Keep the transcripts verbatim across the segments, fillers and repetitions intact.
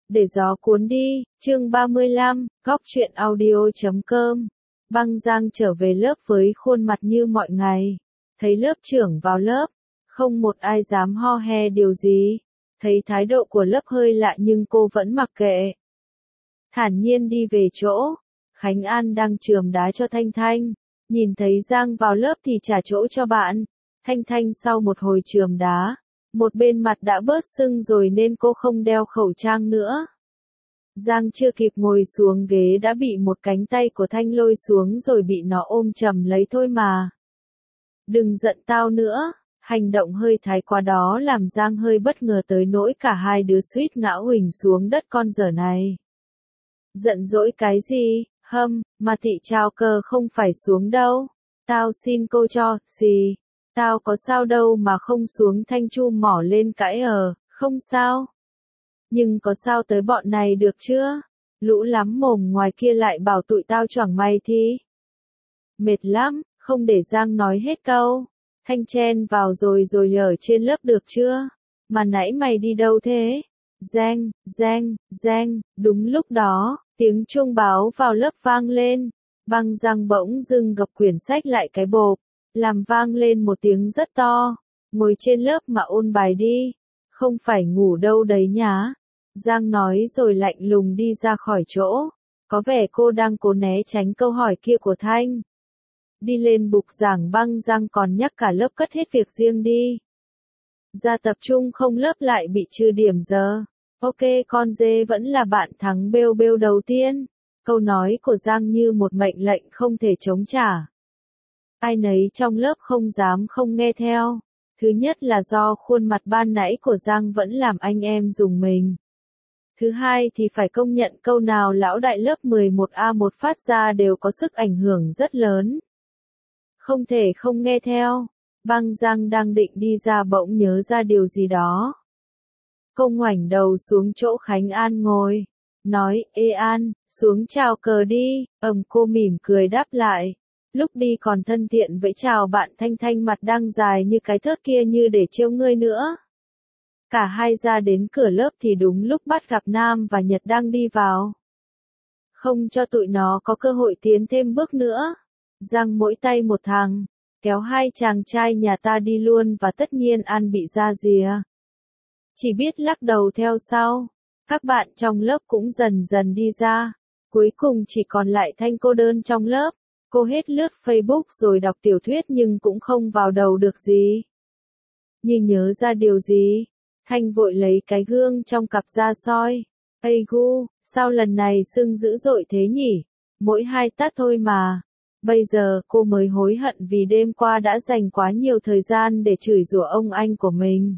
Để gió cuốn đi, chương ba mươi lăm, góc truyện audio chấm com. Băng Giang trở về lớp với khuôn mặt như mọi ngày. Thấy lớp trưởng vào lớp, không một ai dám ho he điều gì. Thấy thái độ của lớp hơi lạ nhưng cô vẫn mặc kệ. Thản nhiên đi về chỗ. Khánh An đang chườm đá cho Thanh Thanh. Nhìn thấy Giang vào lớp thì trả chỗ cho bạn. Thanh Thanh sau một hồi chườm đá, một bên mặt đã bớt sưng rồi nên cô không đeo khẩu trang nữa. Giang chưa kịp ngồi xuống ghế đã bị một cánh tay của Thanh lôi xuống rồi bị nó ôm chầm lấy thôi mà. Đừng giận tao nữa, hành động hơi thái quá đó làm Giang hơi bất ngờ tới nỗi cả hai đứa suýt ngã huỳnh xuống đất con dở này. Giận dỗi cái gì, hâm, mà thị trao cờ không phải xuống đâu. Tao xin cô cho, gì. Tao có sao đâu mà không xuống. Thanh chu mỏ lên cãi ờ, không sao. Nhưng có sao tới bọn này được chưa? Lũ lắm mồm ngoài kia lại bảo tụi tao choảng mày thì. Mệt lắm, không để Giang nói hết câu. Thanh chen vào rồi rồi ở trên lớp được chưa? Mà nãy mày đi đâu thế? Giang, Giang, Giang, đúng lúc đó, tiếng chuông báo vào lớp vang lên. Băng Giang bỗng dưng gập quyển sách lại cái bộp, làm vang lên một tiếng rất to. Ngồi trên lớp mà ôn bài đi, không phải ngủ đâu đấy nhá. Giang nói rồi lạnh lùng đi ra khỏi chỗ. Có vẻ cô đang cố né tránh câu hỏi kia của Thanh. Đi lên bục giảng Băng Giang còn nhắc cả lớp cất hết việc riêng đi. Ra tập trung không lớp lại bị trừ điểm giờ. Ok con dê vẫn là bạn thắng bêu bêu đầu tiên. Câu nói của Giang như một mệnh lệnh không thể chống trả. Ai nấy trong lớp không dám không nghe theo. Thứ nhất là do khuôn mặt ban nãy của Giang vẫn làm anh em rùng mình. Thứ hai thì phải công nhận câu nào lão đại lớp mười một A một phát ra đều có sức ảnh hưởng rất lớn. Không thể không nghe theo. Băng Giang đang định đi ra bỗng nhớ ra điều gì đó. Cô ngoảnh đầu xuống chỗ Khánh An ngồi. Nói, ê An, xuống chào cờ đi. Ầm cô mỉm cười đáp lại. Lúc đi còn thân thiện với chào bạn. Thanh Thanh mặt đang dài như cái thớt kia như để trêu ngươi nữa. Cả hai ra đến cửa lớp thì đúng lúc bắt gặp Nam và Nhật đang đi vào. Không cho tụi nó có cơ hội tiến thêm bước nữa. Giang mỗi tay một thằng, kéo hai chàng trai nhà ta đi luôn và tất nhiên An bị ra rìa. Chỉ biết lắc đầu theo sau. Các bạn trong lớp cũng dần dần đi ra. Cuối cùng chỉ còn lại Thanh cô đơn trong lớp. Cô hết lướt Facebook rồi đọc tiểu thuyết nhưng cũng không vào đầu được gì. Như nhớ ra điều gì, Thanh vội lấy cái gương trong cặp ra soi. Ây gu, sao lần này sưng dữ dội thế nhỉ? Mỗi hai tát thôi mà. Bây giờ cô mới hối hận vì đêm qua đã dành quá nhiều thời gian để chửi rủa ông anh của mình.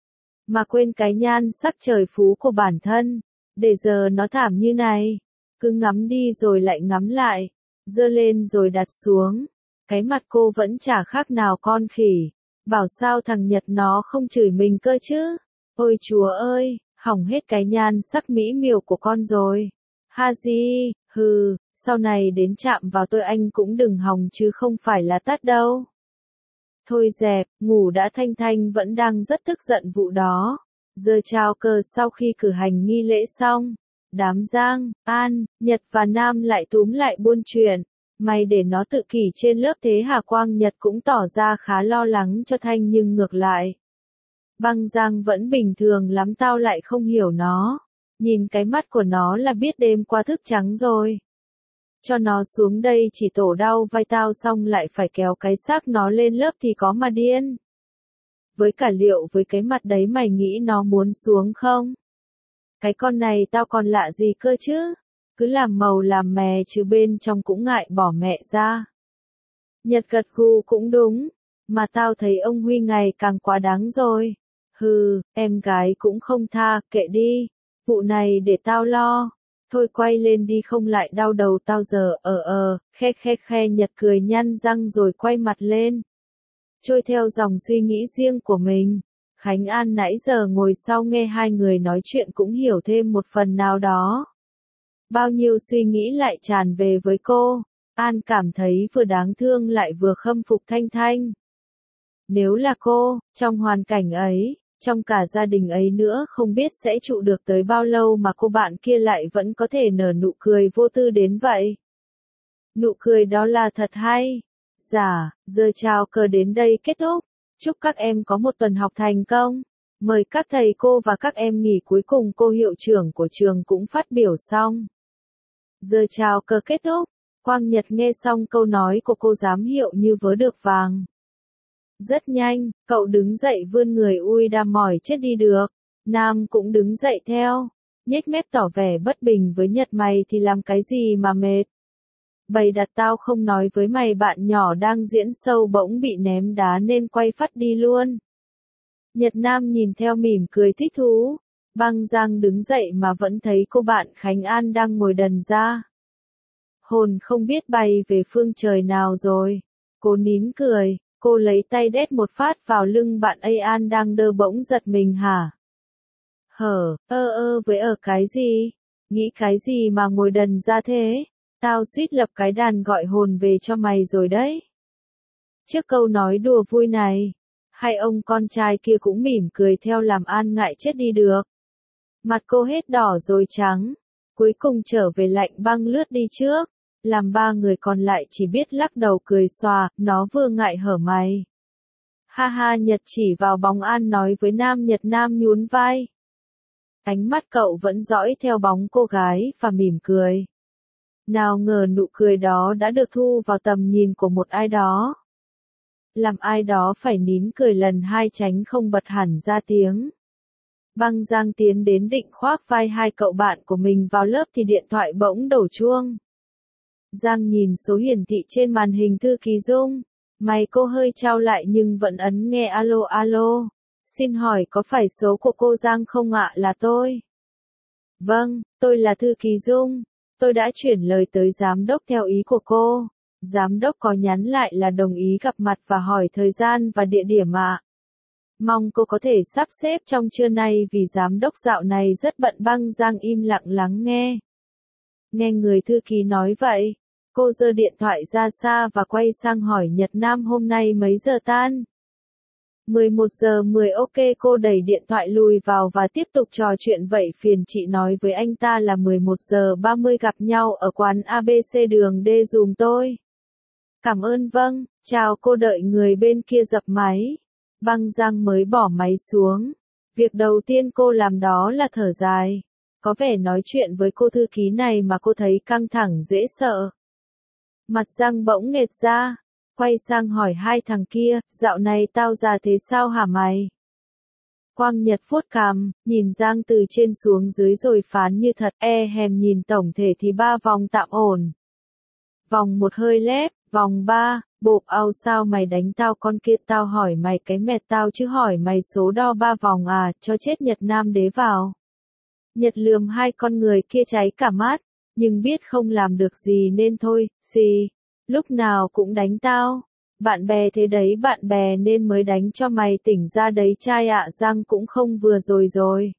Mà quên cái nhan sắc trời phú của bản thân. Để giờ nó thảm như này. Cứ ngắm đi rồi lại ngắm lại. Giơ lên rồi đặt xuống. Cái mặt cô vẫn chả khác nào con khỉ. Bảo sao thằng Nhật nó không chửi mình cơ chứ. Ôi chúa ơi, hỏng hết cái nhan sắc mỹ miều của con rồi. Ha di, hừ, sau này đến chạm vào tôi anh cũng đừng hòng chứ không phải là tát đâu. Thôi dẹp, ngủ đã. Thanh Thanh vẫn đang rất tức giận vụ đó. Giờ chào cờ sau khi cử hành nghi lễ xong. Đám Giang, An, Nhật và Nam lại túm lại buôn chuyện. Mày để nó tự kỷ trên lớp thế hả? Quang Nhật cũng tỏ ra khá lo lắng cho Thanh nhưng ngược lại. Băng Giang vẫn bình thường lắm, tao lại không hiểu nó. Nhìn cái mắt của nó là biết đêm qua thức trắng rồi. Cho nó xuống đây chỉ tổ đau vai tao xong lại phải kéo cái xác nó lên lớp thì có mà điên. Với cả liệu với cái mặt đấy mày nghĩ nó muốn xuống không? Cái con này tao còn lạ gì cơ chứ? Cứ làm màu làm mè chứ bên trong cũng ngại bỏ mẹ ra. Nhật gật gù cũng đúng. Mà tao thấy ông Huy ngày càng quá đáng rồi. Hừ, em gái cũng không tha, kệ đi. Vụ này để tao lo. Thôi quay lên đi không lại đau đầu tao giờ. Ờ ờ, khe khe khe. Nhật cười nhăn răng rồi quay mặt lên. Trôi theo dòng suy nghĩ riêng của mình. Khánh An nãy giờ ngồi sau nghe hai người nói chuyện cũng hiểu thêm một phần nào đó. Bao nhiêu suy nghĩ lại tràn về với cô. An cảm thấy vừa đáng thương lại vừa khâm phục Thanh Thanh. Nếu là cô, trong hoàn cảnh ấy, Trong cả gia đình ấy nữa không biết sẽ trụ được tới bao lâu mà cô bạn kia lại vẫn có thể nở nụ cười vô tư đến vậy. Nụ cười đó là thật hay. Dạ, giờ chào cờ đến đây kết thúc. Chúc các em có một tuần học thành công. Mời các thầy cô và các em nghỉ. Cuối cùng cô hiệu trưởng của trường cũng phát biểu xong. Giờ chào cờ kết thúc. Quang Nhật nghe xong câu nói của cô giám hiệu như vớ được vàng. Rất nhanh, cậu đứng dậy vươn người ui đam mỏi chết đi được. Nam cũng đứng dậy theo. Nhếch mép tỏ vẻ bất bình với Nhật, mày thì làm cái gì mà mệt. Bày đặt tao không nói với mày, bạn nhỏ đang diễn sâu bỗng bị ném đá nên quay phắt đi luôn. Nhật Nam nhìn theo mỉm cười thích thú. Băng Giang đứng dậy mà vẫn thấy cô bạn Khánh An đang ngồi đần ra. Hồn không biết bay về phương trời nào rồi. Cô nín cười, cô lấy tay đét một phát vào lưng bạn A An đang đơ, bỗng giật mình hả? Hở, ơ ơ với ở cái gì? Nghĩ cái gì mà ngồi đần ra thế? Tao suýt lập cái đàn gọi hồn về cho mày rồi đấy. Trước câu nói đùa vui này, hai ông con trai kia cũng mỉm cười theo làm An ngại chết đi được. Mặt cô hết đỏ rồi trắng, cuối cùng trở về lạnh băng lướt đi trước, làm ba người còn lại chỉ biết lắc đầu cười xòa, nó vừa ngại hở mày. Ha ha, Nhật chỉ vào bóng An nói với Nam. Nhật Nam nhún vai. Ánh mắt cậu vẫn dõi theo bóng cô gái và mỉm cười. Nào ngờ nụ cười đó đã được thu vào tầm nhìn của một ai đó. Làm ai đó phải nín cười lần hai tránh không bật hẳn ra tiếng. Băng Giang tiến đến định khoác vai hai cậu bạn của mình vào lớp thì điện thoại bỗng đổ chuông. Giang nhìn số hiển thị trên màn hình thư ký Dung. Mày cô hơi trao lại nhưng vẫn ấn nghe. Alo alo. Xin hỏi có phải số của cô Giang không ạ? Là tôi. Vâng, tôi là thư ký Dung. Tôi đã chuyển lời tới giám đốc theo ý của cô. Giám đốc có nhắn lại là đồng ý gặp mặt và hỏi thời gian và địa điểm ạ. Mong cô có thể sắp xếp trong trưa nay vì giám đốc dạo này rất bận. Băng Giang im lặng lắng nghe. Nghe người thư ký nói vậy, cô giơ điện thoại ra xa và quay sang hỏi Nhật Nam hôm nay mấy giờ tan? mười một giờ mười. Ok, cô đẩy điện thoại lùi vào và tiếp tục trò chuyện. Vậy phiền chị nói với anh ta là mười một giờ ba mươi gặp nhau ở quán a bê xê đường D giùm tôi. Cảm ơn. Vâng, chào cô. Đợi người bên kia dập máy. Băng Giang mới bỏ máy xuống. Việc đầu tiên cô làm đó là thở dài. Có vẻ nói chuyện với cô thư ký này mà cô thấy căng thẳng dễ sợ. Mặt Giang bỗng nghệt ra. Quay sang hỏi hai thằng kia, dạo này tao già thế sao hả mày? Quang Nhật vuốt cằm, nhìn Giang từ trên xuống dưới rồi phán như thật. E hèm nhìn tổng thể thì ba vòng tạm ổn. Vòng một hơi lép, vòng ba, bộp ao sao mày đánh tao con kia? Tao hỏi mày cái mệt tao chứ hỏi mày số đo ba vòng à, cho chết. Nhật Nam đế vào. Nhật lườm hai con người kia cháy cả mắt, nhưng biết không làm được gì nên thôi. Xì, lúc nào cũng đánh tao. Bạn bè thế đấy, bạn bè nên mới đánh cho mày tỉnh ra đấy trai ạ. Giang cũng không vừa rồi rồi.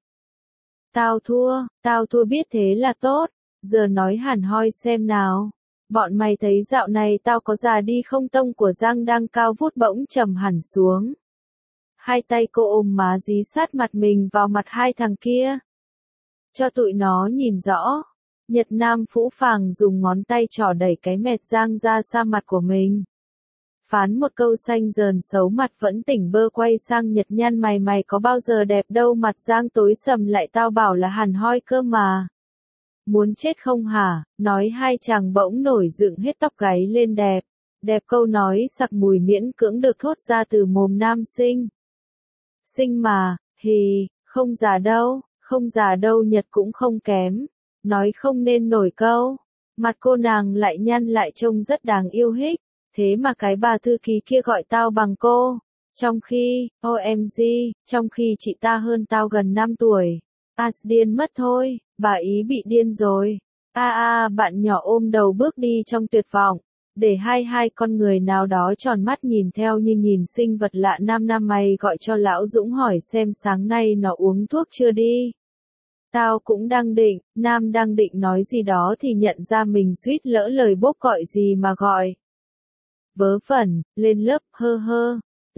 Tao thua, tao thua biết thế là tốt. Giờ nói hẳn hoi xem nào. Bọn mày thấy dạo này tao có già đi không? Tông của Giang đang cao vút bỗng trầm hẳn xuống. Hai tay cô ôm má dí sát mặt mình vào mặt hai thằng kia. Cho tụi nó nhìn rõ. Nhật Nam phũ phàng dùng ngón tay trỏ đẩy cái mệt Giang ra xa mặt của mình. Phán một câu xanh dờn xấu mặt vẫn tỉnh bơ quay sang Nhật nhăn mày. Mày có bao giờ đẹp đâu. Mặt Giang tối sầm lại. Tao bảo là hẳn hoi cơ mà. Muốn chết không hả? Nói hai chàng bỗng nổi dựng hết tóc gáy lên. Đẹp. Đẹp. Câu nói sặc mùi miễn cưỡng được thốt ra từ mồm nam sinh. Sinh mà, hì, không già đâu, không già đâu. Nhật cũng không kém. Nói không nên nổi câu. Mặt cô nàng lại nhăn lại trông rất đáng yêu hích. Thế mà cái bà thư ký kia gọi tao bằng cô. Trong khi, ô em giê, trong khi chị ta hơn tao gần năm tuổi. À điên mất thôi, bà ý bị điên rồi. A à, a bạn nhỏ ôm đầu bước đi trong tuyệt vọng. Để hai hai con người nào đó tròn mắt nhìn theo như nhìn sinh vật lạ. Nam Nam mày gọi cho lão Dũng hỏi xem sáng nay nó uống thuốc chưa đi. Tao cũng đang định, Nam đang định nói gì đó thì nhận ra mình suýt lỡ lời bốp gọi gì mà gọi. Vớ vẩn, lên lớp, hơ hơ.